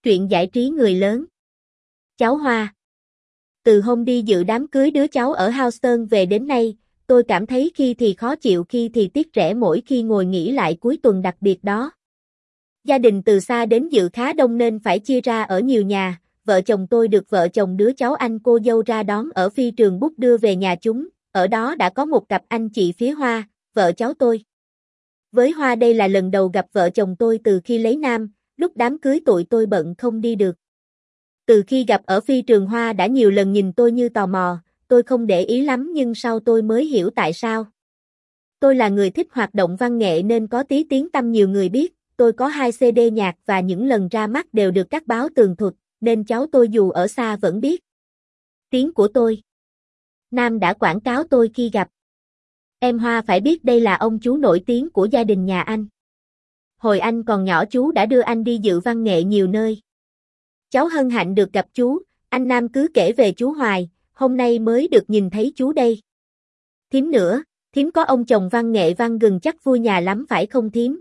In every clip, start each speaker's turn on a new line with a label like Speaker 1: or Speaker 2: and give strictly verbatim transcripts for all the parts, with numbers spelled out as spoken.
Speaker 1: Truyện giải trí người lớn. Cháu Hoa. Từ hôm đi dự đám cưới đứa cháu ở Houston về đến nay, tôi cảm thấy khi thì khó chịu khi thì tiếc rẻ mỗi khi ngồi nghĩ lại cuối tuần đặc biệt đó. Gia đình từ xa đến dự khá đông nên phải chia ra ở nhiều nhà, vợ chồng tôi được vợ chồng đứa cháu anh cô dâu ra đón ở phi trường Bút đưa về nhà chúng, ở đó đã có một cặp anh chị phía Hoa, vợ cháu tôi. Với Hoa đây là lần đầu gặp vợ chồng tôi từ khi lấy Nam, lúc đám cưới tụi tôi bận không đi được. Từ khi gặp ở phi trường Hoa đã nhiều lần nhìn tôi như tò mò, tôi không để ý lắm nhưng sau tôi mới hiểu tại sao. Tôi là người thích hoạt động văn nghệ nên có tí tiếng tăm nhiều người biết, tôi có hai xê đê nhạc và những lần ra mắt đều được các báo tường thuật, nên cháu tôi dù ở xa vẫn biết tiếng của tôi. Nam đã quảng cáo tôi khi gặp. Em Hoa phải biết đây là ông chú nổi tiếng của gia đình nhà anh. Hồi anh còn nhỏ chú đã đưa anh đi dự văn nghệ nhiều nơi. Cháu hân hạnh được gặp chú, anh Nam cứ kể về chú hoài, hôm nay mới được nhìn thấy chú đây. Thím nữa, thím có ông chồng văn nghệ văn gừng chắc vui nhà lắm phải không thím?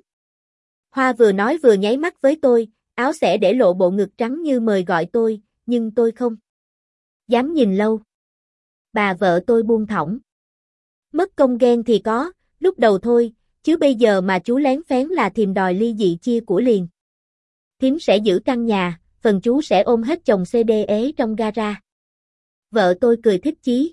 Speaker 1: Hoa vừa nói vừa nháy mắt với tôi, áo xẻ để lộ bộ ngực trắng như mời gọi tôi, nhưng tôi không dám nhìn lâu. Bà vợ tôi buông thõng. Mất công ghen thì có, lúc đầu thôi, chứ bây giờ mà chú lén phén là thìm đòi ly dị chia của liền. Thím sẽ giữ căn nhà, phần chú sẽ ôm hết chồng xê đê ế trong gara. Vợ tôi cười thích chí.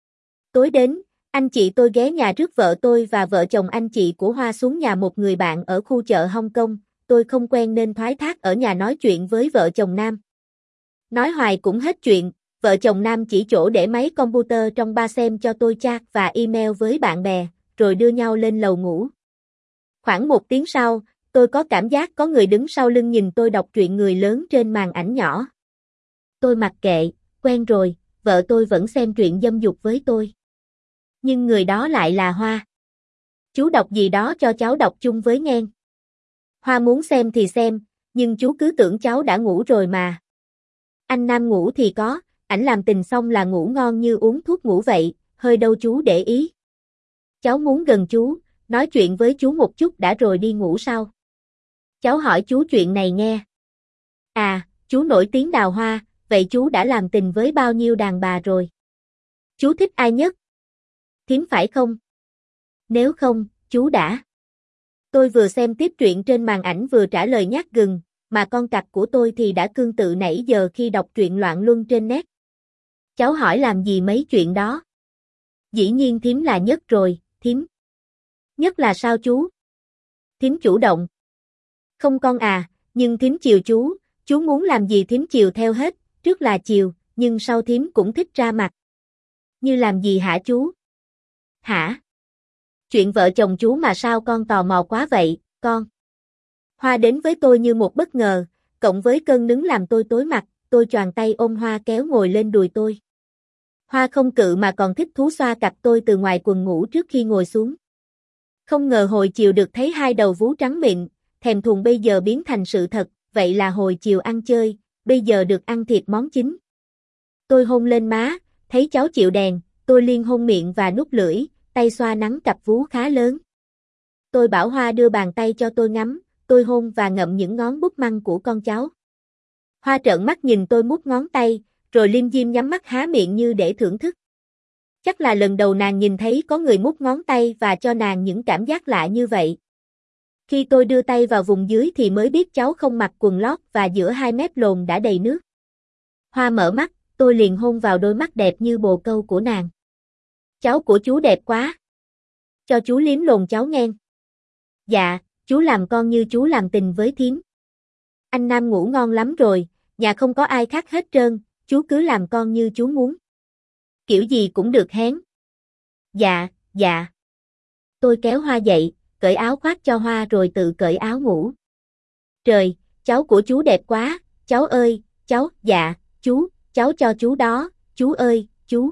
Speaker 1: Tối đến, anh chị tôi ghé nhà rước vợ tôi và vợ chồng anh chị của Hoa xuống nhà một người bạn ở khu chợ Hong Kong, tôi không quen nên thoái thác ở nhà nói chuyện với vợ chồng Nam. Nói hoài cũng hết chuyện, vợ chồng Nam chỉ chỗ để máy computer trong ba xem cho tôi chat và email với bạn bè, rồi đưa nhau lên lầu ngủ. Khoảng một tiếng sau, tôi có cảm giác có người đứng sau lưng nhìn tôi đọc truyện người lớn trên màn ảnh nhỏ. Tôi mặc kệ, quen rồi, vợ tôi vẫn xem truyện dâm dục với tôi. Nhưng người đó lại là Hoa. Chú đọc gì đó cho cháu đọc chung với nhen. Hoa muốn xem thì xem, nhưng chú cứ tưởng cháu đã ngủ rồi mà. Anh Nam ngủ thì có, ảnh làm tình xong là ngủ ngon như uống thuốc ngủ vậy, hơi đâu chú để ý. Cháu muốn gần chú, nói chuyện với chú một chút đã rồi đi ngủ sau. Cháu hỏi chú chuyện này nghe. À, chú nổi tiếng đào hoa, vậy chú đã làm tình với bao nhiêu đàn bà rồi? Chú thích ai nhất? Thím phải không? Nếu không, chú đã. Tôi vừa xem tiếp truyện trên màn ảnh vừa trả lời nhát gừng, mà con cặc của tôi thì đã cương tự nãy giờ khi đọc truyện loạn luân trên net. Cháu hỏi làm gì mấy chuyện đó? Dĩ nhiên thím là nhất rồi, thím. Nhất là sao chú? Thím chủ động. Không con à, nhưng thím chiều chú, chú muốn làm gì thím chiều theo hết, trước là chiều, nhưng sau thím cũng thích ra mặt. Như làm gì hả chú? Hả? Chuyện vợ chồng chú mà sao con tò mò quá vậy, con? Hoa đến với tôi như một bất ngờ, cộng với cơn nứng làm tôi tối mặt, tôi choàng tay ôm Hoa kéo ngồi lên đùi tôi. Hoa không cự mà còn thích thú xoa cặp tôi từ ngoài quần ngủ trước khi ngồi xuống. Không ngờ hồi chiều được thấy hai đầu vú trắng mịn, thèm thuồng bây giờ biến thành sự thật, vậy là hồi chiều ăn chơi, bây giờ được ăn thiệt món chính. Tôi hôn lên má, thấy cháu chịu đèn, tôi liên hôn miệng và nút lưỡi, tay xoa nắng cặp vú khá lớn. Tôi bảo Hoa đưa bàn tay cho tôi ngắm, tôi hôn và ngậm những ngón búp măng của con cháu. Hoa trợn mắt nhìn tôi mút ngón tay, rồi liêm diêm nhắm mắt há miệng như để thưởng thức. Chắc là lần đầu nàng nhìn thấy có người mút ngón tay và cho nàng những cảm giác lạ như vậy. Khi tôi đưa tay vào vùng dưới thì mới biết cháu không mặc quần lót và giữa hai mép lồn đã đầy nước. Hoa mở mắt, tôi liền hôn vào đôi mắt đẹp như bồ câu của nàng. Cháu của chú đẹp quá. Cho chú liếm lồn cháu nghe. Dạ, chú làm con như chú làm tình với thím. Anh Nam ngủ ngon lắm rồi, nhà không có ai khác hết trơn, chú cứ làm con như chú muốn. Kiểu gì cũng được hén. Dạ, dạ. Tôi kéo Hoa dậy, cởi áo khoác cho Hoa rồi tự cởi áo ngủ. Trời, cháu của chú đẹp quá, cháu ơi, cháu, dạ, chú, cháu cho chú đó, chú ơi, chú.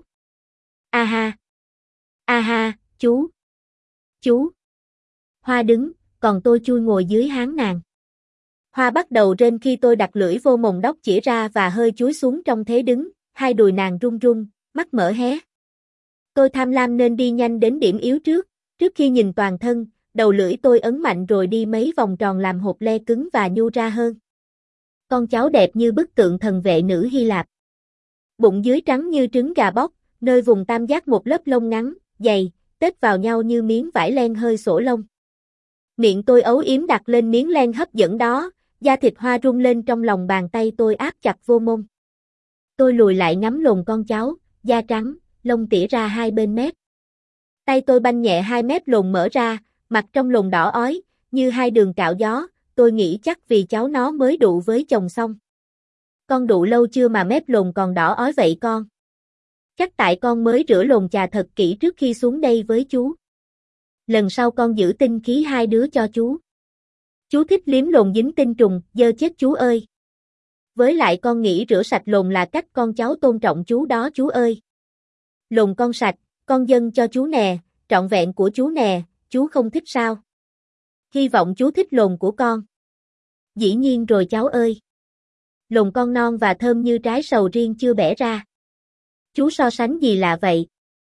Speaker 1: A ha. A ha, chú. Chú. Hoa đứng, còn tôi chui ngồi dưới háng nàng. Hoa bắt đầu rên khi tôi đặt lưỡi vô mồng đóc chỉ ra và hơi chúi xuống trong thế đứng, hai đùi nàng run run, mắt mở hé. Tôi tham lam nên đi nhanh đến điểm yếu trước, trước khi nhìn toàn thân, đầu lưỡi tôi ấn mạnh rồi đi mấy vòng tròn làm hột le cứng và nhu ra hơn. Con cháu đẹp như bức tượng thần vệ nữ Hy Lạp. Bụng dưới trắng như trứng gà bóc, nơi vùng tam giác một lớp lông ngắn, dày, tết vào nhau như miếng vải len hơi sổ lông. Miệng tôi ấu yếm đặt lên miếng len hấp dẫn đó, da thịt Hoa rung lên trong lòng bàn tay tôi áp chặt vô mông. Tôi lùi lại ngắm lồn con cháu, da trắng, lông tỉa ra hai bên mép. Tay tôi banh nhẹ hai mép lồn mở ra, mặt trong lồn đỏ ói, như hai đường cạo gió, tôi nghĩ chắc vì cháu nó mới đụ với chồng xong. Con đụ lâu chưa mà mép lồn còn đỏ ói vậy con? Chắc tại con mới rửa lồn chà thật kỹ trước khi xuống đây với chú. Lần sau con giữ tinh khí hai đứa cho chú. Chú thích liếm lồn dính tinh trùng, dơ chết chú ơi. Với lại con nghĩ rửa sạch lồn là cách con cháu tôn trọng chú đó chú ơi. Lồn con sạch, con dâng cho chú nè, trọn vẹn của chú nè, chú không thích sao? Hy vọng chú thích lồn của con. Dĩ nhiên rồi cháu ơi. Lồn con non và thơm như trái sầu riêng chưa bẻ ra. Chú so sánh gì lạ vậy?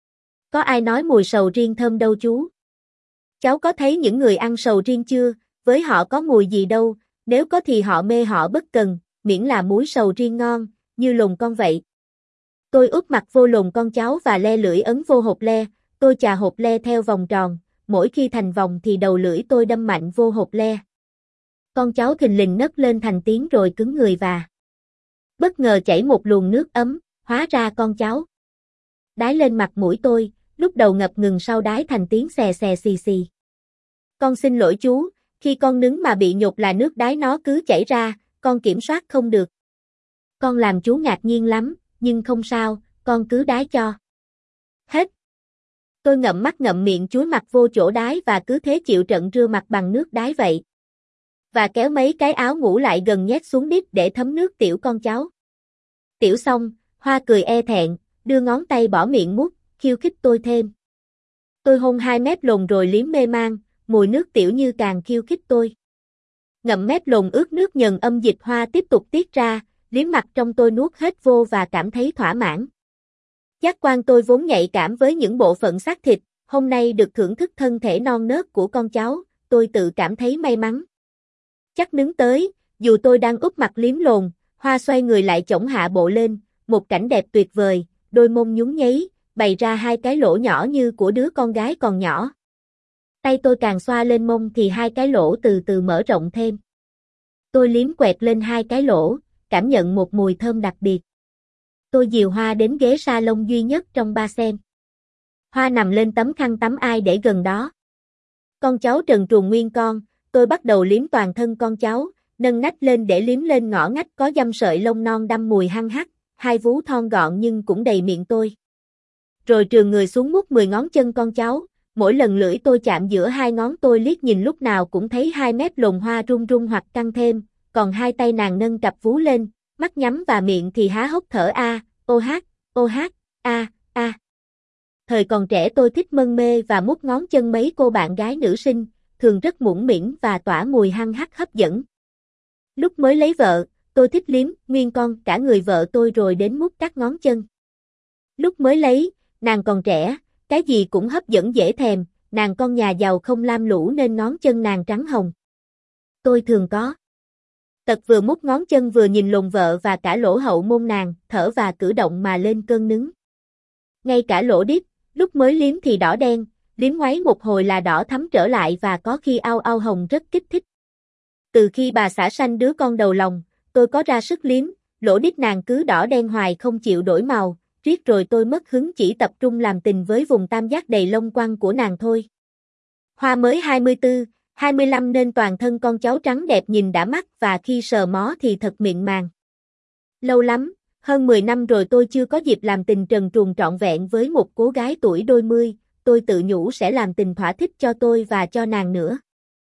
Speaker 1: Có ai nói mùi sầu riêng thơm đâu chú? Cháu có thấy những người ăn sầu riêng chưa? Với họ có mùi gì đâu, nếu có thì họ mê họ bất cần, miễn là muối sầu riêng ngon, như lồn con vậy. Tôi úp mặt vô lồn con cháu và le lưỡi ấn vô hộp le, tôi chà hộp le theo vòng tròn, mỗi khi thành vòng thì đầu lưỡi tôi đâm mạnh vô hộp le. Con cháu thình lình nấc lên thành tiếng rồi cứng người và bất ngờ chảy một luồng nước ấm, hóa ra con cháu đái lên mặt mũi tôi, lúc đầu ngập ngừng sau đái thành tiếng xè xè xì xì. Con xin lỗi chú, khi con nứng mà bị nhột là nước đái nó cứ chảy ra, con kiểm soát không được. Con làm chú ngạc nhiên lắm, nhưng không sao, con cứ đái cho hết. Tôi ngậm mắt ngậm miệng chúi mặt vô chỗ đái và cứ thế chịu trận rửa mặt bằng nước đái vậy. Và kéo mấy cái áo ngủ lại gần nhét xuống đít để thấm nước tiểu con cháu. Tiểu xong, Hoa cười e thẹn, đưa ngón tay bỏ miệng mút, khiêu khích tôi thêm. Tôi hôn hai mép lồn rồi liếm mê man, mùi nước tiểu như càng khiêu khích tôi. Ngậm mép lồn ướt nước nhờn âm dịch Hoa tiếp tục tiết ra, liếm mặt trong tôi nuốt hết vô và cảm thấy thỏa mãn. Giác quan tôi vốn nhạy cảm với những bộ phận xác thịt, hôm nay được thưởng thức thân thể non nớt của con cháu, tôi tự cảm thấy may mắn. Chắc nứng tới, dù tôi đang úp mặt liếm lồn, Hoa xoay người lại chổng hạ bộ lên, một cảnh đẹp tuyệt vời, đôi mông nhún nhảy, bày ra hai cái lỗ nhỏ như của đứa con gái còn nhỏ. Tay tôi càng xoa lên mông thì hai cái lỗ từ từ mở rộng thêm. Tôi liếm quẹt lên hai cái lỗ, cảm nhận một mùi thơm đặc biệt. Tôi dìu Hoa đến ghế salon duy nhất trong ba sen. Hoa nằm lên tấm khăn tắm ai để gần đó. Con cháu trần truồng nguyên con, tôi bắt đầu liếm toàn thân con cháu, nâng nách lên để liếm lên ngõ ngách có dăm sợi lông non đâm mùi hăng hắc, hai vú thon gọn nhưng cũng đầy miệng tôi. Rồi trườn người xuống mút mười ngón chân con cháu, mỗi lần lưỡi tôi chạm giữa hai ngón tôi liếc nhìn lúc nào cũng thấy hai mép lồn Hoa run run hoặc căng thêm, còn hai tay nàng nâng cặp vú lên, mắt nhắm và miệng thì há hốc thở a, ô hát, ô hát, a, a. Thời còn trẻ tôi thích mân mê và mút ngón chân mấy cô bạn gái nữ sinh, thường rất mũm mĩm và tỏa mùi hăng hắc hấp dẫn. Lúc mới lấy vợ, tôi thích liếm nguyên con cả người vợ tôi rồi đến mút các ngón chân. Lúc mới lấy, nàng còn trẻ, cái gì cũng hấp dẫn dễ thèm, nàng con nhà giàu không lam lũ nên ngón chân nàng trắng hồng. Tôi thường có tật vừa mút ngón chân vừa nhìn lồn vợ và cả lỗ hậu môn nàng, thở và cử động mà lên cơn nứng. Ngay cả lỗ đít, lúc mới liếm thì đỏ đen, liếm ngoáy một hồi là đỏ thắm trở lại và có khi ao ao hồng rất kích thích. Từ khi bà xả sanh đứa con đầu lòng, tôi có ra sức liếm, lỗ đít nàng cứ đỏ đen hoài không chịu đổi màu, riết rồi tôi mất hứng chỉ tập trung làm tình với vùng tam giác đầy lông quăng của nàng thôi. Hoa mới hai mươi tư, hai mươi lăm nên toàn thân con cháu trắng đẹp nhìn đã mắt và khi sờ mó thì thật mịn màng. Lâu lắm, hơn mười năm rồi tôi chưa có dịp làm tình trần truồng trọn vẹn với một cô gái tuổi đôi mươi, tôi tự nhủ sẽ làm tình thỏa thích cho tôi và cho nàng nữa.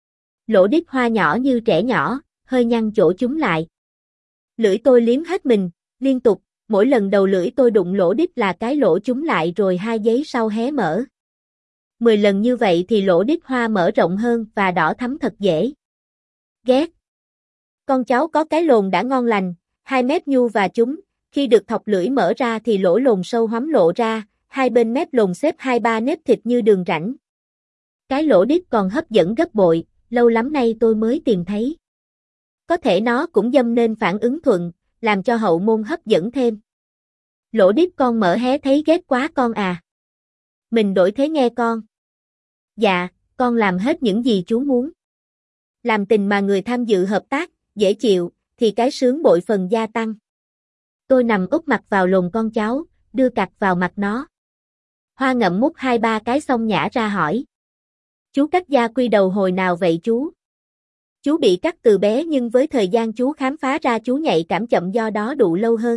Speaker 1: Lỗ đít Hoa nhỏ như trẻ nhỏ, hơi nhăn chỗ chúng lại. Lưỡi tôi liếm hết mình, liên tục, mỗi lần đầu lưỡi tôi đụng lỗ đít là cái lỗ chúng lại rồi hai giấy sau hé mở. Mười lần như vậy thì lỗ đít Hoa mở rộng hơn và đỏ thắm thật dễ ghét. Con cháu có cái lồn đã ngon lành, hai mép nhu và chúng, khi được thọc lưỡi mở ra thì lỗ lồn sâu hoắm lộ ra, hai bên mép lồn xếp hai ba nếp thịt như đường rãnh. Cái lỗ đít còn hấp dẫn gấp bội, lâu lắm nay tôi mới tìm thấy. Có thể nó cũng dâm nên phản ứng thuận, làm cho hậu môn hấp dẫn thêm. Lỗ điếp con mở hé thấy ghét quá con à. Mình đổi thế nghe con. Dạ, con làm hết những gì chú muốn. Làm tình mà người tham dự hợp tác, dễ chịu, thì cái sướng bội phần gia tăng. Tôi nằm úp mặt vào lồn con cháu, đưa cặt vào mặt nó. Hoa ngậm mút hai ba cái xong nhả ra hỏi. Chú cắt da quy đầu hồi nào vậy chú? Chú bị cắt từ bé nhưng với thời gian chú khám phá ra chú nhạy cảm chậm do đó đụ lâu hơn.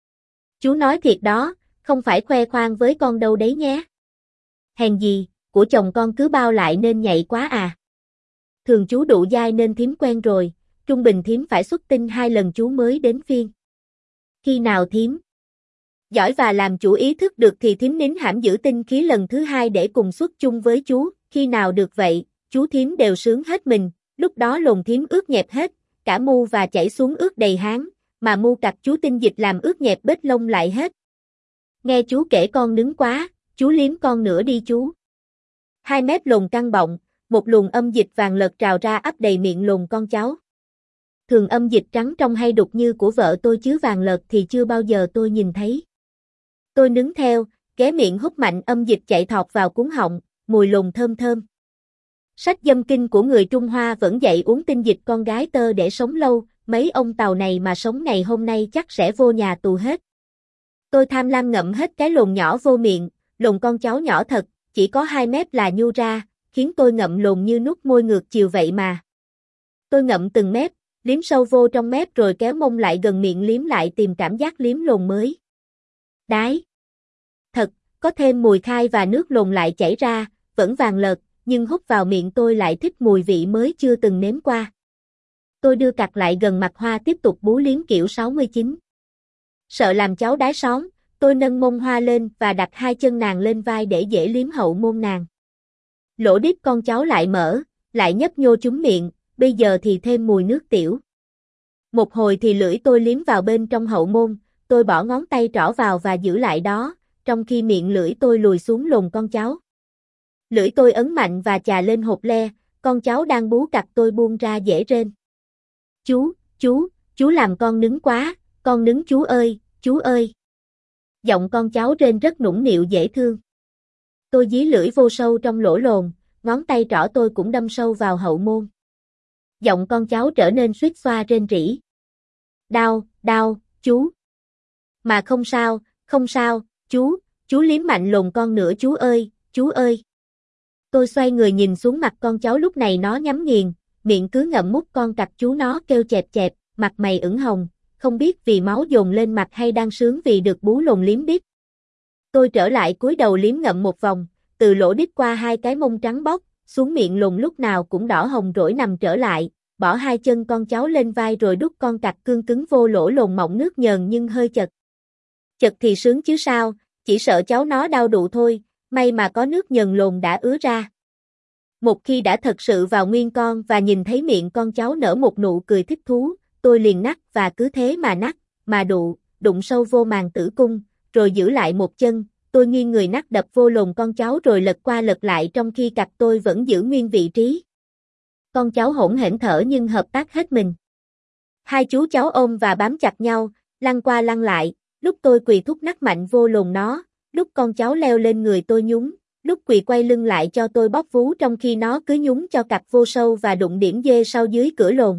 Speaker 1: Chú nói thiệt đó, không phải khoe khoang với con đâu đấy nhé. Hèn gì, của chồng con cứ bao lại nên nhạy quá à. Thường chú đụ dai nên thím quen rồi, trung bình thím phải xuất tinh hai lần chú mới đến phiên. Khi nào thím giỏi và làm chủ ý thức được thì thím nín hãm giữ tinh khí lần thứ hai để cùng xuất chung với chú, khi nào được vậy, chú thím đều sướng hết mình, lúc đó lồn thím ướt nhẹp hết, cả mu và chảy xuống ướt đầy háng, mà mu cặt chú tinh dịch làm ướt nhẹp bết lông lại hết. Nghe chú kể con nứng quá, chú liếm con nữa đi chú. Hai mép lồn căng bọng, một luồng âm dịch vàng lợt trào ra ắp đầy miệng lồn con cháu. Thường âm dịch trắng trong hay đục như của vợ tôi chứ vàng lợt thì chưa bao giờ tôi nhìn thấy. Tôi nứng theo, ghé miệng hút mạnh âm dịch chạy thọt vào cuống họng, mùi lồn thơm thơm. Sách dâm kinh của người Trung Hoa vẫn dạy uống tinh dịch con gái tơ để sống lâu, mấy ông Tàu này mà sống ngày hôm nay chắc sẽ vô nhà tù hết. Tôi tham lam ngậm hết cái lồn nhỏ vô miệng, lồn con cháu nhỏ thật, chỉ có hai mép là nhu ra, khiến tôi ngậm lồn như nuốt môi ngược chiều vậy mà. Tôi ngậm từng mép, liếm sâu vô trong mép rồi kéo mông lại gần miệng liếm lại tìm cảm giác liếm lồn mới. Đái! Thật, có thêm mùi khai và nước lồn lại chảy ra, vẫn vàng lợt, nhưng hút vào miệng tôi lại thích mùi vị mới chưa từng nếm qua. Tôi đưa cặt lại gần mặt Hoa tiếp tục bú liếm kiểu sáu mươi chín. Sợ làm cháu đái xón, tôi nâng mông Hoa lên và đặt hai chân nàng lên vai để dễ liếm hậu môn nàng. Lỗ điếp con cháu lại mở, lại nhấp nhô trúng miệng, bây giờ thì thêm mùi nước tiểu. Một hồi thì lưỡi tôi liếm vào bên trong hậu môn, tôi bỏ ngón tay trỏ vào và giữ lại đó, trong khi miệng lưỡi tôi lùi xuống lồn con cháu. Lưỡi tôi ấn mạnh và chà lên hột le, con cháu đang bú cặt tôi buông ra dễ rên. Chú, chú, chú làm con nứng quá, con nứng chú ơi, chú ơi. Giọng con cháu rên rất nũng nịu dễ thương. Tôi dí lưỡi vô sâu trong lỗ lồn, ngón tay trỏ tôi cũng đâm sâu vào hậu môn. Giọng con cháu trở nên suýt xoa rên rỉ. Đau, đau, chú. Mà không sao, không sao, chú, chú liếm mạnh lồn con nữa chú ơi, chú ơi. Tôi xoay người nhìn xuống mặt con cháu lúc này nó nhắm nghiền, miệng cứ ngậm mút con cặc chú nó kêu chẹp chẹp, mặt mày ửng hồng, không biết vì máu dồn lên mặt hay đang sướng vì được bú lồn liếm đít. Tôi trở lại cúi đầu liếm ngậm một vòng, từ lỗ đít qua hai cái mông trắng bóc, xuống miệng lồn lúc nào cũng đỏ hồng rỗi nằm trở lại, bỏ hai chân con cháu lên vai rồi đút con cặc cương cứng vô lỗ lồn mọng nước nhờn nhưng hơi chật. Chật thì sướng chứ sao, chỉ sợ cháu nó đau đụ thôi, may mà có nước nhờn lồn đã ứa ra. Một khi đã thật sự vào nguyên con và nhìn thấy miệng con cháu nở một nụ cười thích thú, tôi liền nắc và cứ thế mà nắc, mà đụ, đụng sâu vô màng tử cung, rồi giữ lại một chân, tôi nghiêng người nắc đập vô lồn con cháu rồi lật qua lật lại trong khi cặc tôi vẫn giữ nguyên vị trí. Con cháu hỗn hển thở nhưng hợp tác hết mình. Hai chú cháu ôm và bám chặt nhau, lăn qua lăn lại, lúc tôi quỳ thúc nắc mạnh vô lồn nó, lúc con cháu leo lên người tôi nhúng, lúc quỳ quay lưng lại cho tôi bóp vú trong khi nó cứ nhúng cho cặp vô sâu và đụng điểm dê sau dưới cửa lồn.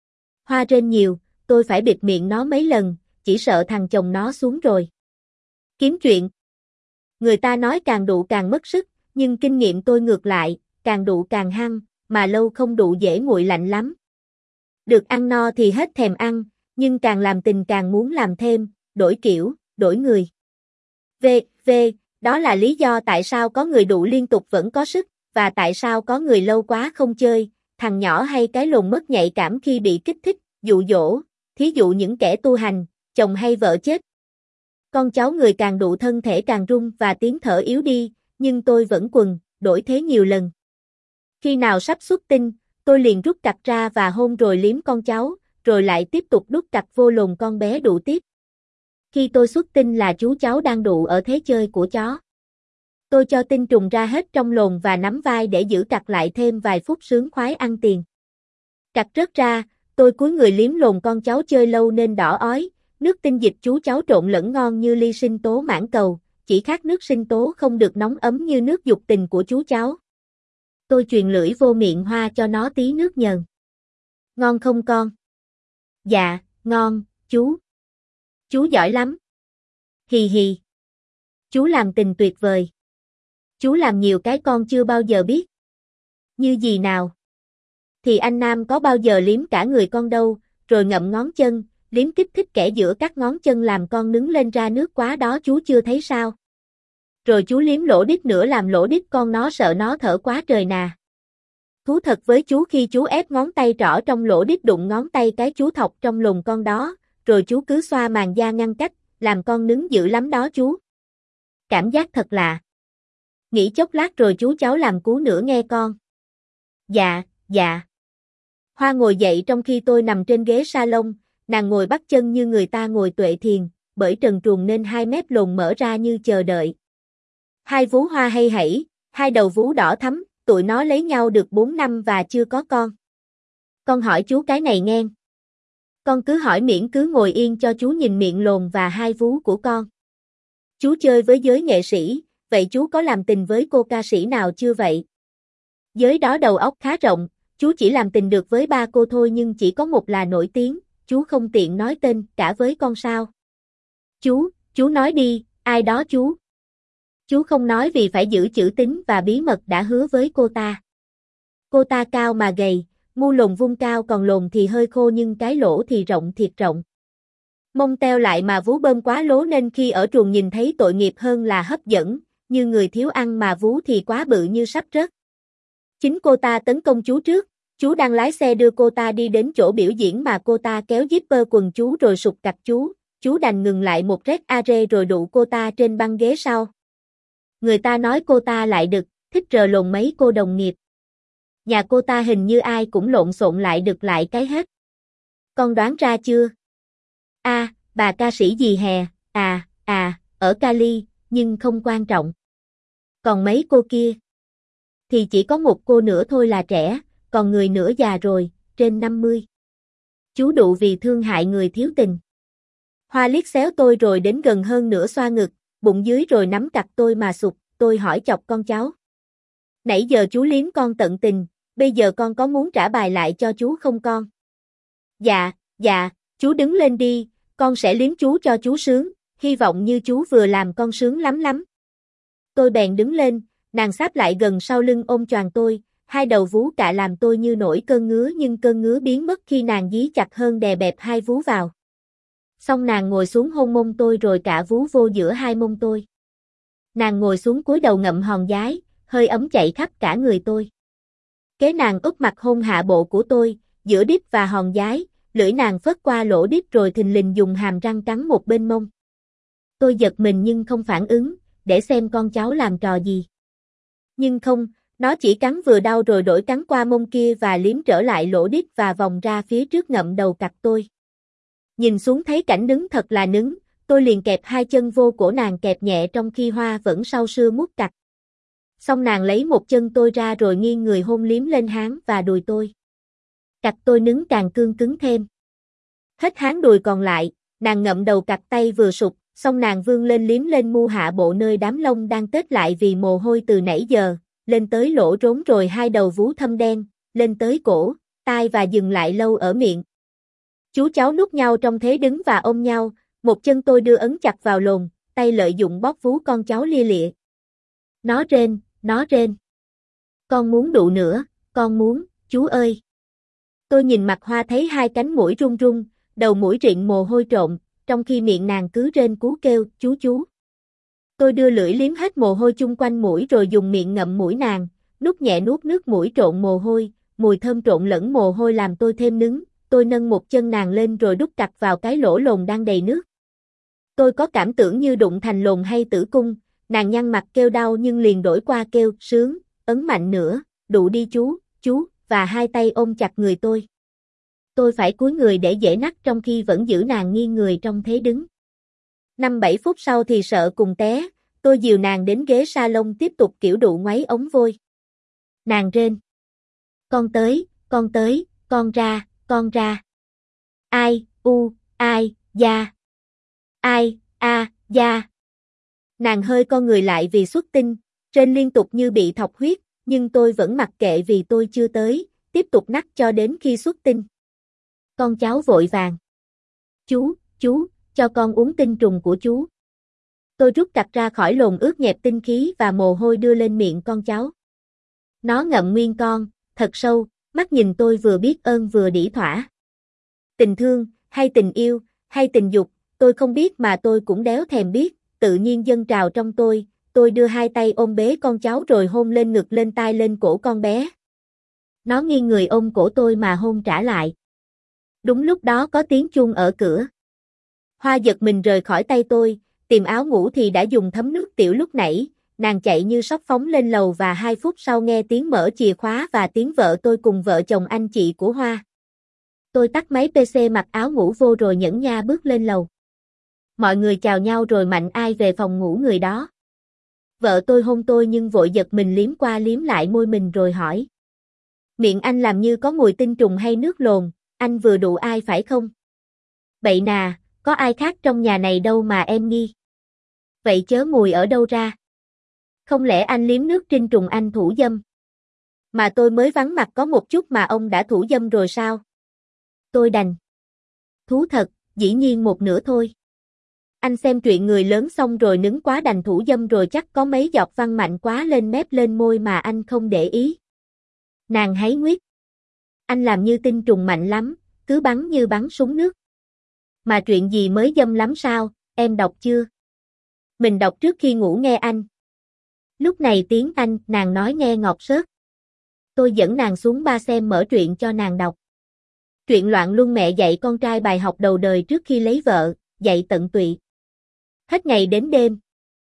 Speaker 1: Hoa rên nhiều, tôi phải bịt miệng nó mấy lần, chỉ sợ thằng chồng nó xuống rồi. Kiếm chuyện. Người ta nói càng đụ càng mất sức, nhưng kinh nghiệm tôi ngược lại, càng đụ càng hăng, mà lâu không đụ dễ nguội lạnh lắm. Được ăn no thì hết thèm ăn, nhưng càng làm tình càng muốn làm thêm, đổi kiểu, đổi người. V, V, đó là lý do tại sao có người đụ liên tục vẫn có sức, và tại sao có người lâu quá không chơi, thằng nhỏ hay cái lồn mất nhạy cảm khi bị kích thích, dụ dỗ, thí dụ những kẻ tu hành, chồng hay vợ chết. Con cháu người càng đụ thân thể càng run và tiếng thở yếu đi, nhưng tôi vẫn quần, đổi thế nhiều lần. Khi nào sắp xuất tinh, tôi liền rút cặt ra và hôn rồi liếm con cháu, rồi lại tiếp tục đút cặt vô lồn con bé đụ tiếp. Khi tôi xuất tinh là chú cháu đang đụ ở thế chơi của chó. Tôi cho tinh trùng ra hết trong lồn và nắm vai để giữ cặt lại thêm vài phút sướng khoái ăn tiền. Cặt rớt ra, Tôi cúi người liếm lồn con cháu chơi lâu nên đỏ ói, nước tinh dịch chú cháu trộn lẫn ngon như ly sinh tố mãn cầu, chỉ khác nước sinh tố không được nóng ấm như nước dục tình của chú cháu. Tôi chuyền lưỡi vô miệng Hoa cho nó tí nước nhờn. Ngon không con? Dạ, ngon, chú. Chú giỏi lắm. Hì hì. Chú làm tình tuyệt vời. Chú làm nhiều cái con chưa bao giờ biết. Như gì nào? Thì anh Nam có bao giờ liếm cả người con đâu, rồi ngậm ngón chân, liếm kích thích kẽ giữa các ngón chân làm con nứng lên ra nước quá đó chú chưa thấy sao? Rồi chú liếm lỗ đít nữa làm lỗ đít con nó sợ nó thở quá trời nà. Thú thật với chú khi chú ép ngón tay trỏ trong lỗ đít đụng ngón tay cái chú thọc trong lùn con đó, rồi chú cứ xoa màng da ngăn cách, làm con nứng dữ lắm đó chú. Cảm giác thật lạ. Nghĩ chốc lát rồi chú cháu làm cú nữa nghe con. Dạ, dạ. Hoa ngồi dậy trong khi tôi nằm trên ghế salon, nàng ngồi bắt chân như người ta ngồi tuệ thiền, bởi trần truồng nên hai mép lồn mở ra như chờ đợi. Hai vú Hoa hay hảy, hai đầu vú đỏ thắm, tụi nó lấy nhau được bốn năm và chưa có con. Con hỏi chú cái này nghe. Con cứ hỏi miễn cứ ngồi yên cho chú nhìn miệng lồn và hai vú của con. Chú chơi với giới nghệ sĩ, vậy chú có làm tình với cô ca sĩ nào chưa vậy? Giới đó đầu óc khá rộng, chú chỉ làm tình được với ba cô thôi nhưng chỉ có một là nổi tiếng, chú không tiện nói tên cả với con sao. Chú, chú nói đi, ai đó chú? Chú không nói vì phải giữ chữ tín và bí mật đã hứa với cô ta. Cô ta cao mà gầy, mu lồn vung cao còn lồn thì hơi khô nhưng cái lỗ thì rộng thiệt rộng. Mông teo lại mà vú bơm quá lố nên khi ở truồng nhìn thấy tội nghiệp hơn là hấp dẫn, như người thiếu ăn mà vú thì quá bự như sắp rớt. Chính cô ta tấn công chú trước, chú đang lái xe đưa cô ta đi đến chỗ biểu diễn mà cô ta kéo zipper quần chú rồi sụt cặt chú, chú đành ngừng lại một rét are rồi đụ cô ta trên băng ghế sau. Người ta nói cô ta lại đực, thích rờ lồn mấy cô đồng nghiệp. Nhà cô ta hình như ai cũng lộn xộn lại đực lại cái hết. Con đoán ra chưa? A, à, bà ca sĩ gì hè, à, à, ở Cali, nhưng không quan trọng. Còn mấy cô kia? Thì chỉ có một cô nữa thôi là trẻ, còn người nữa già rồi, trên năm mươi. Chú đụ vì thương hại người thiếu tình. Hoa liếc xéo tôi rồi đến gần hơn nữa xoa ngực, bụng dưới rồi nắm cặt tôi mà sụp, tôi hỏi chọc con cháu. Nãy giờ chú liếm con tận tình, bây giờ con có muốn trả bài lại cho chú không con? Dạ, dạ, chú đứng lên đi, con sẽ liếm chú cho chú sướng, hy vọng như chú vừa làm con sướng lắm lắm. Tôi bèn đứng lên, nàng sáp lại gần sau lưng ôm choàng tôi, hai đầu vú cạ làm tôi như nổi cơn ngứa nhưng cơn ngứa biến mất khi nàng dí chặt hơn đè bẹp hai vú vào. Xong nàng ngồi xuống hôn mông tôi rồi cạ vú vô giữa hai mông tôi. Nàng ngồi xuống cúi đầu ngậm hòn giái, hơi ấm chạy khắp cả người tôi. Kế nàng úp mặt hôn hạ bộ của tôi, giữa đít và hòn giái, lưỡi nàng phớt qua lỗ đít rồi thình lình dùng hàm răng cắn một bên mông. Tôi giật mình nhưng không phản ứng, để xem con cháu làm trò gì. Nhưng không, nó chỉ cắn vừa đau rồi đổi cắn qua mông kia và liếm trở lại lỗ đít và vòng ra phía trước ngậm đầu cặp tôi. Nhìn xuống thấy cảnh nứng thật là nứng, tôi liền kẹp hai chân vô cổ nàng kẹp nhẹ trong khi Hoa vẫn sau sưa mút cặt. Xong nàng lấy một chân tôi ra rồi nghiêng người hôn liếm lên háng và đùi tôi. Cặt tôi nứng càng cương cứng thêm. Hết háng đùi còn lại, nàng ngậm đầu cặt tay vừa sụp, xong nàng vươn lên liếm lên mu hạ bộ nơi đám lông đang tết lại vì mồ hôi từ nãy giờ, lên tới lỗ rốn rồi hai đầu vú thâm đen, lên tới cổ, tai và dừng lại lâu ở miệng. Chú cháu nút nhau trong thế đứng và ôm nhau, một chân tôi đưa ấn chặt vào lồn, tay lợi dụng bóp vú con cháu lia lịa. Nó rên, nó rên. Con muốn đụ nữa, con muốn, chú ơi. Tôi nhìn mặt Hoa thấy hai cánh mũi run run, đầu mũi rịn mồ hôi trộn, trong khi miệng nàng cứ rên cú kêu, chú chú. Tôi đưa lưỡi liếm hết mồ hôi chung quanh mũi rồi dùng miệng ngậm mũi nàng, nút nhẹ nuốt nước mũi trộn mồ hôi, mùi thơm trộn lẫn mồ hôi làm tôi thêm nứng, tôi nâng một chân nàng lên rồi đút cặt vào cái lỗ lồn đang đầy nước. Tôi có cảm tưởng như đụng thành lồn hay tử cung, nàng nhăn mặt kêu đau nhưng liền đổi qua kêu, sướng, ấn mạnh nữa, đụ đi chú, chú, và hai tay ôm chặt người tôi. Tôi phải cúi người để dễ nắc trong khi vẫn giữ nàng nghiêng người trong thế đứng. Năm bảy phút sau thì sợ cùng té, tôi dìu nàng đến ghế salon tiếp tục kiểu đụ ngoáy ống vôi. Nàng rên. Con tới, con tới, con ra, con ra. Ai, u, ai, da. Ai, a, da. Nàng hơi co người lại vì xuất tinh, trên liên tục như bị thọc huyết, nhưng tôi vẫn mặc kệ vì tôi chưa tới, tiếp tục nắc cho đến khi xuất tinh. Con cháu vội vàng. Chú, chú, cho con uống tinh trùng của chú. Tôi rút cặt ra khỏi lồn ướt nhẹp tinh khí và mồ hôi đưa lên miệng con cháu. Nó ngậm nguyên con, thật sâu, mắt nhìn tôi vừa biết ơn vừa đỉ thỏa. Tình thương, hay tình yêu, hay tình dục, tôi không biết mà tôi cũng đéo thèm biết, tự nhiên dâng trào trong tôi, tôi đưa hai tay ôm bế con cháu rồi hôn lên ngực lên tai lên cổ con bé. Nó nghiêng người ôm cổ tôi mà hôn trả lại. Đúng lúc đó có tiếng chuông ở cửa. Hoa giật mình rời khỏi tay tôi, tìm áo ngủ thì đã dùng thấm nước tiểu lúc nãy, nàng chạy như sóc phóng lên lầu và hai phút sau nghe tiếng mở chìa khóa và tiếng vợ tôi cùng vợ chồng anh chị của Hoa. Tôi tắt máy pê xê mặc áo ngủ vô rồi nhẫn nha bước lên lầu. Mọi người chào nhau rồi mạnh ai về phòng ngủ người đó. Vợ tôi hôn tôi nhưng vội giật mình liếm qua liếm lại môi mình rồi hỏi. Miệng anh làm như có mùi tinh trùng hay nước lồn, anh vừa đụ ai phải không? Bậy nà, có ai khác trong nhà này đâu mà em nghi. Vậy chớ mùi ở đâu ra? Không lẽ anh liếm nước trinh trùng anh thủ dâm? Mà tôi mới vắng mặt có một chút mà ông đã thủ dâm rồi sao? Tôi đành. Thú thật, dĩ nhiên một nửa thôi. Anh xem truyện người lớn xong rồi nứng quá đành thủ dâm rồi chắc có mấy giọt văng mạnh quá lên mép lên môi mà anh không để ý. Nàng háy nguyết. Anh làm như tinh trùng mạnh lắm, cứ bắn như bắn súng nước. Mà chuyện gì mới dâm lắm sao, em đọc chưa? Mình đọc trước khi ngủ nghe anh. Lúc này tiếng Anh, nàng nói nghe ngọt xớt. Tôi dẫn nàng xuống ba xem mở truyện cho nàng đọc. Truyện loạn luân mẹ dạy con trai bài học đầu đời trước khi lấy vợ, dạy tận tụy. Hết ngày đến đêm.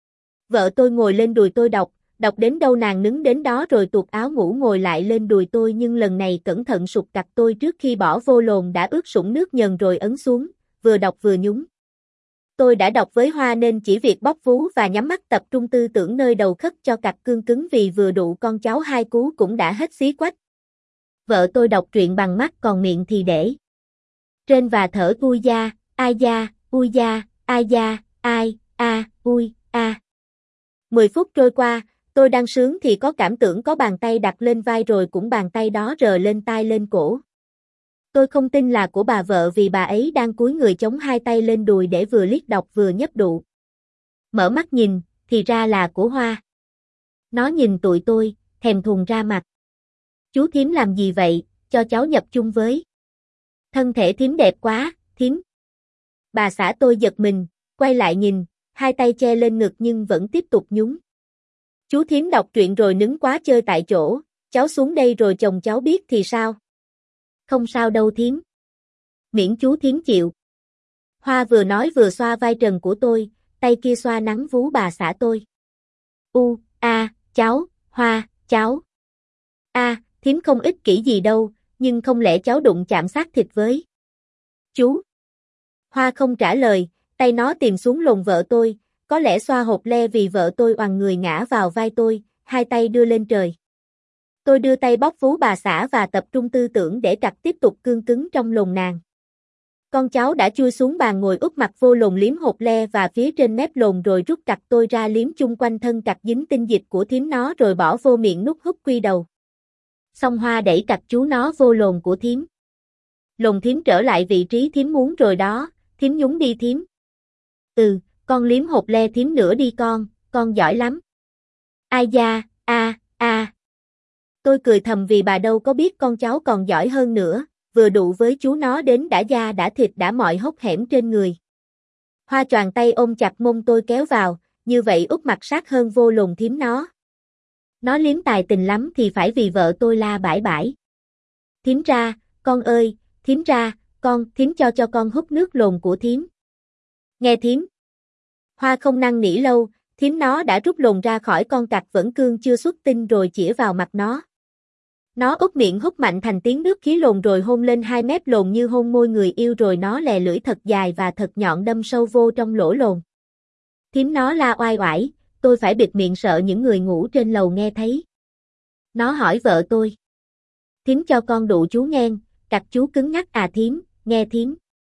Speaker 1: Vợ tôi ngồi lên đùi tôi đọc, đọc đến đâu nàng nứng đến đó rồi tuột áo ngủ ngồi lại lên đùi tôi nhưng lần này cẩn thận sụt cặt tôi trước khi bỏ vô lồn đã ướt sũng nước nhờn rồi ấn xuống, vừa đọc vừa nhúng. Tôi đã đọc với Hoa nên chỉ việc bóp vú và nhắm mắt tập trung tư tưởng nơi đầu khất cho cặt cương cứng vì vừa đụ con cháu hai cú cũng đã hết xí quách. Vợ tôi đọc truyện bằng mắt còn miệng thì để trên và thở ui da, ai da, ui da, ai da, ai, a, ui, a. Mười phút trôi qua, tôi đang sướng thì có cảm tưởng có bàn tay đặt lên vai rồi cũng bàn tay đó rờ lên tai lên cổ. Tôi không tin là của bà vợ vì bà ấy đang cúi người chống hai tay lên đùi để vừa liếc đọc vừa nhấp đụ. Mở mắt nhìn, thì ra là của Hoa. Nó nhìn tụi tôi, thèm thuồng ra mặt. Chú thím làm gì vậy, cho cháu nhập chung với. Thân thể thím đẹp quá, thím. Bà xã tôi giật mình, quay lại nhìn, hai tay che lên ngực nhưng vẫn tiếp tục nhúng. Chú thím đọc truyện rồi nứng quá chơi tại chỗ, cháu xuống đây rồi chồng cháu biết thì sao? Không sao đâu thím. Miễn chú thím chịu. Hoa vừa nói vừa xoa vai trần của tôi, tay kia xoa nắng vú bà xã tôi. U, a, cháu, Hoa, cháu. A, thím không ích kỷ gì đâu, nhưng không lẽ cháu đụng chạm xác thịt với chú? Hoa không trả lời, tay nó tìm xuống lồn vợ tôi, có lẽ xoa hột le vì vợ tôi oằn người ngã vào vai tôi, hai tay đưa lên trời. Tôi đưa tay bóp vú bà xã và tập trung tư tưởng để cặt tiếp tục cương cứng trong lồn nàng. Con cháu đã chui xuống bàn ngồi úp mặt vô lồn liếm hột le và phía trên mép lồn rồi rút cặt tôi ra liếm chung quanh thân cặt dính tinh dịch của thím nó rồi bỏ vô miệng nút hút quy đầu. Xong Hoa đẩy cặt chú nó vô lồn của thím. Lồn thím trở lại vị trí thím muốn rồi đó, thím nhúng đi thím. Ừ, con liếm hột le thím nữa đi con, con giỏi lắm. Ai da, a, a. Tôi cười thầm vì bà đâu có biết con cháu còn giỏi hơn nữa, vừa đụ với chú nó đến đã da đã thịt đã mọi hốc hẻm trên người. Hoa choàng tay ôm chặt mông tôi kéo vào, như vậy úp mặt sát hơn vô lồn thím nó. Nó liếm tài tình lắm thì phải vì vợ tôi la bãi bãi. Thím ra, con ơi, thím ra, con, thím cho cho con húp nước lồn của thím. Nghe thím. Hoa không năn nỉ lâu, thím nó đã rút lồn ra khỏi con cặc vẫn cương chưa xuất tinh rồi chĩa vào mặt nó. Nó úp miệng hút mạnh thành tiếng nước khí lồn rồi hôn lên hai mép lồn như hôn môi người yêu rồi nó lè lưỡi thật dài và thật nhọn đâm sâu vô trong lỗ lồn. Thím nó la oai oải, tôi phải bịt miệng sợ những người ngủ trên lầu nghe thấy. Nó hỏi vợ tôi. Thím cho con đụ chú nghe, cặc chú cứng ngắc à thím, nghe thím.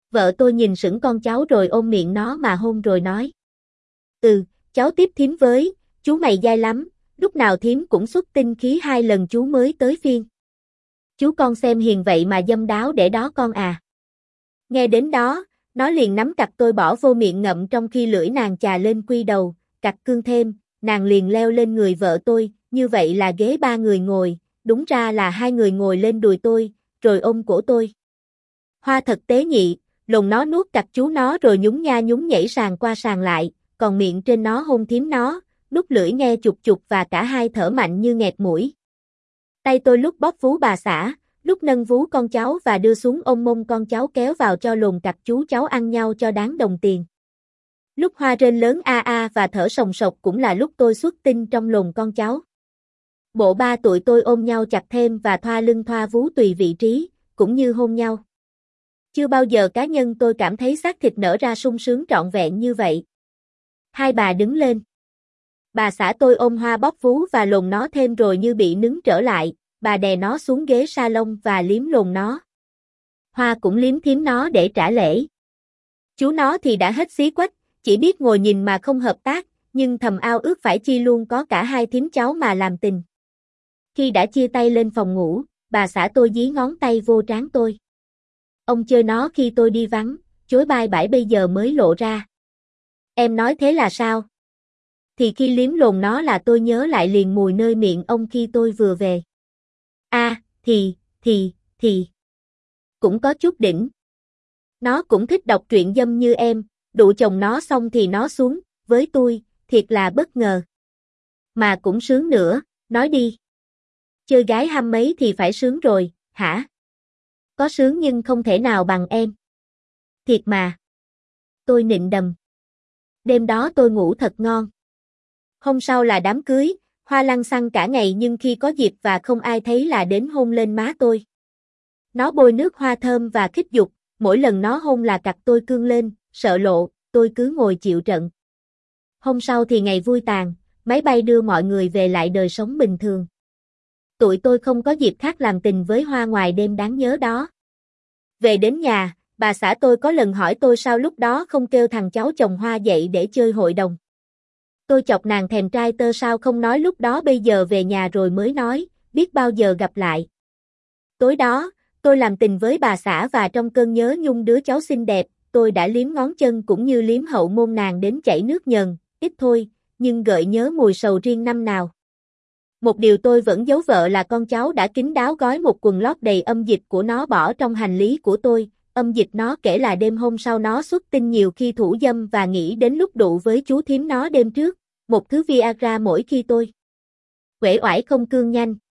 Speaker 1: Vợ tôi nhìn sững con cháu rồi ôm miệng nó mà hôn rồi nói. Ừ, cháu tiếp thím với, chú mày dai lắm, lúc nào thím cũng xuất tinh khí hai lần chú mới tới phiên. Chú con xem hiền vậy mà dâm đáo để đó con à. Nghe đến đó, nó liền nắm cặt tôi bỏ vô miệng ngậm trong khi lưỡi nàng chà lên quy đầu, cặt cương thêm, nàng liền leo lên người vợ tôi, như vậy là ghế ba người ngồi, đúng ra là hai người ngồi lên đùi tôi, rồi ôm cổ tôi. Hoa thật tế nhị, lồn nó nuốt cặt chú nó rồi nhún nha nhún nhảy sàn qua sàn lại, còn miệng trên nó hôn thím nó, lúc lưỡi nghe chục chục và cả hai thở mạnh như nghẹt mũi. Tay tôi lúc bóp vú bà xã, lúc nâng vú con cháu và đưa xuống ôm mông con cháu kéo vào cho lồn cặt chú cháu ăn nhau cho đáng đồng tiền. Lúc Hoa rên lớn a a và thở sồng sộc cũng là lúc tôi xuất tinh trong lồn con cháu. Bộ ba tụi tôi ôm nhau chặt thêm và thoa lưng thoa vú tùy vị trí, cũng như hôn nhau. Chưa bao giờ cá nhân tôi cảm thấy xác thịt nở ra sung sướng trọn vẹn như vậy. Hai bà đứng lên. Bà xã tôi ôm Hoa bóp vú và lồn nó thêm rồi như bị nứng trở lại, bà đè nó xuống ghế salon và liếm lồn nó. Hoa cũng liếm thím nó để trả lễ. Chú nó thì đã hết xí quách, chỉ biết ngồi nhìn mà không hợp tác, nhưng thầm ao ước phải chi luôn có cả hai thím cháu mà làm tình. Khi đã chia tay lên phòng ngủ, bà xã tôi dí ngón tay vô trán tôi. Ông chơi nó khi tôi đi vắng, chối bai bãi bây giờ mới lộ ra. Em nói thế là sao? Thì khi liếm lồn nó là tôi nhớ lại liền mùi nơi miệng ông khi tôi vừa về. A, à, thì, thì, thì. Cũng có chút đỉnh. Nó cũng thích đọc truyện dâm như em, đụ chồng nó xong thì nó xuống, với tôi, thiệt là bất ngờ. Mà cũng sướng nữa, nói đi. Chơi gái hăm mấy thì phải sướng rồi, hả? Có sướng nhưng không thể nào bằng em. Thiệt mà. Tôi nịnh đầm. Đêm đó tôi ngủ thật ngon. Hôm sau là đám cưới, Hoa lăng xăng cả ngày nhưng khi có dịp và không ai thấy là đến hôn lên má tôi. Nó bôi nước hoa thơm và khích dục, mỗi lần nó hôn là cặt tôi cương lên, sợ lộ, tôi cứ ngồi chịu trận. Hôm sau thì ngày vui tàn, máy bay đưa mọi người về lại đời sống bình thường. Tụi tôi không có dịp khác làm tình với Hoa ngoài đêm đáng nhớ đó. Về đến nhà, bà xã tôi có lần hỏi tôi sao lúc đó không kêu thằng cháu chồng Hoa dậy để chơi hội đồng. Tôi chọc nàng thèm trai tơ sao không nói lúc đó bây giờ về nhà rồi mới nói, biết bao giờ gặp lại. Tối đó, tôi làm tình với bà xã và trong cơn nhớ nhung đứa cháu xinh đẹp, tôi đã liếm ngón chân cũng như liếm hậu môn nàng đến chảy nước nhờn, ít thôi, nhưng gợi nhớ mùi sầu riêng năm nào. Một điều tôi vẫn giấu vợ là con cháu đã kín đáo gói một quần lót đầy âm dịch của nó bỏ trong hành lý của tôi, âm dịch nó kể là đêm hôm sau nó xuất tinh nhiều khi thủ dâm và nghĩ đến lúc đụ với chú thím nó đêm trước, một thứ Viagra mỗi khi tôi uể oải không cương nhanh.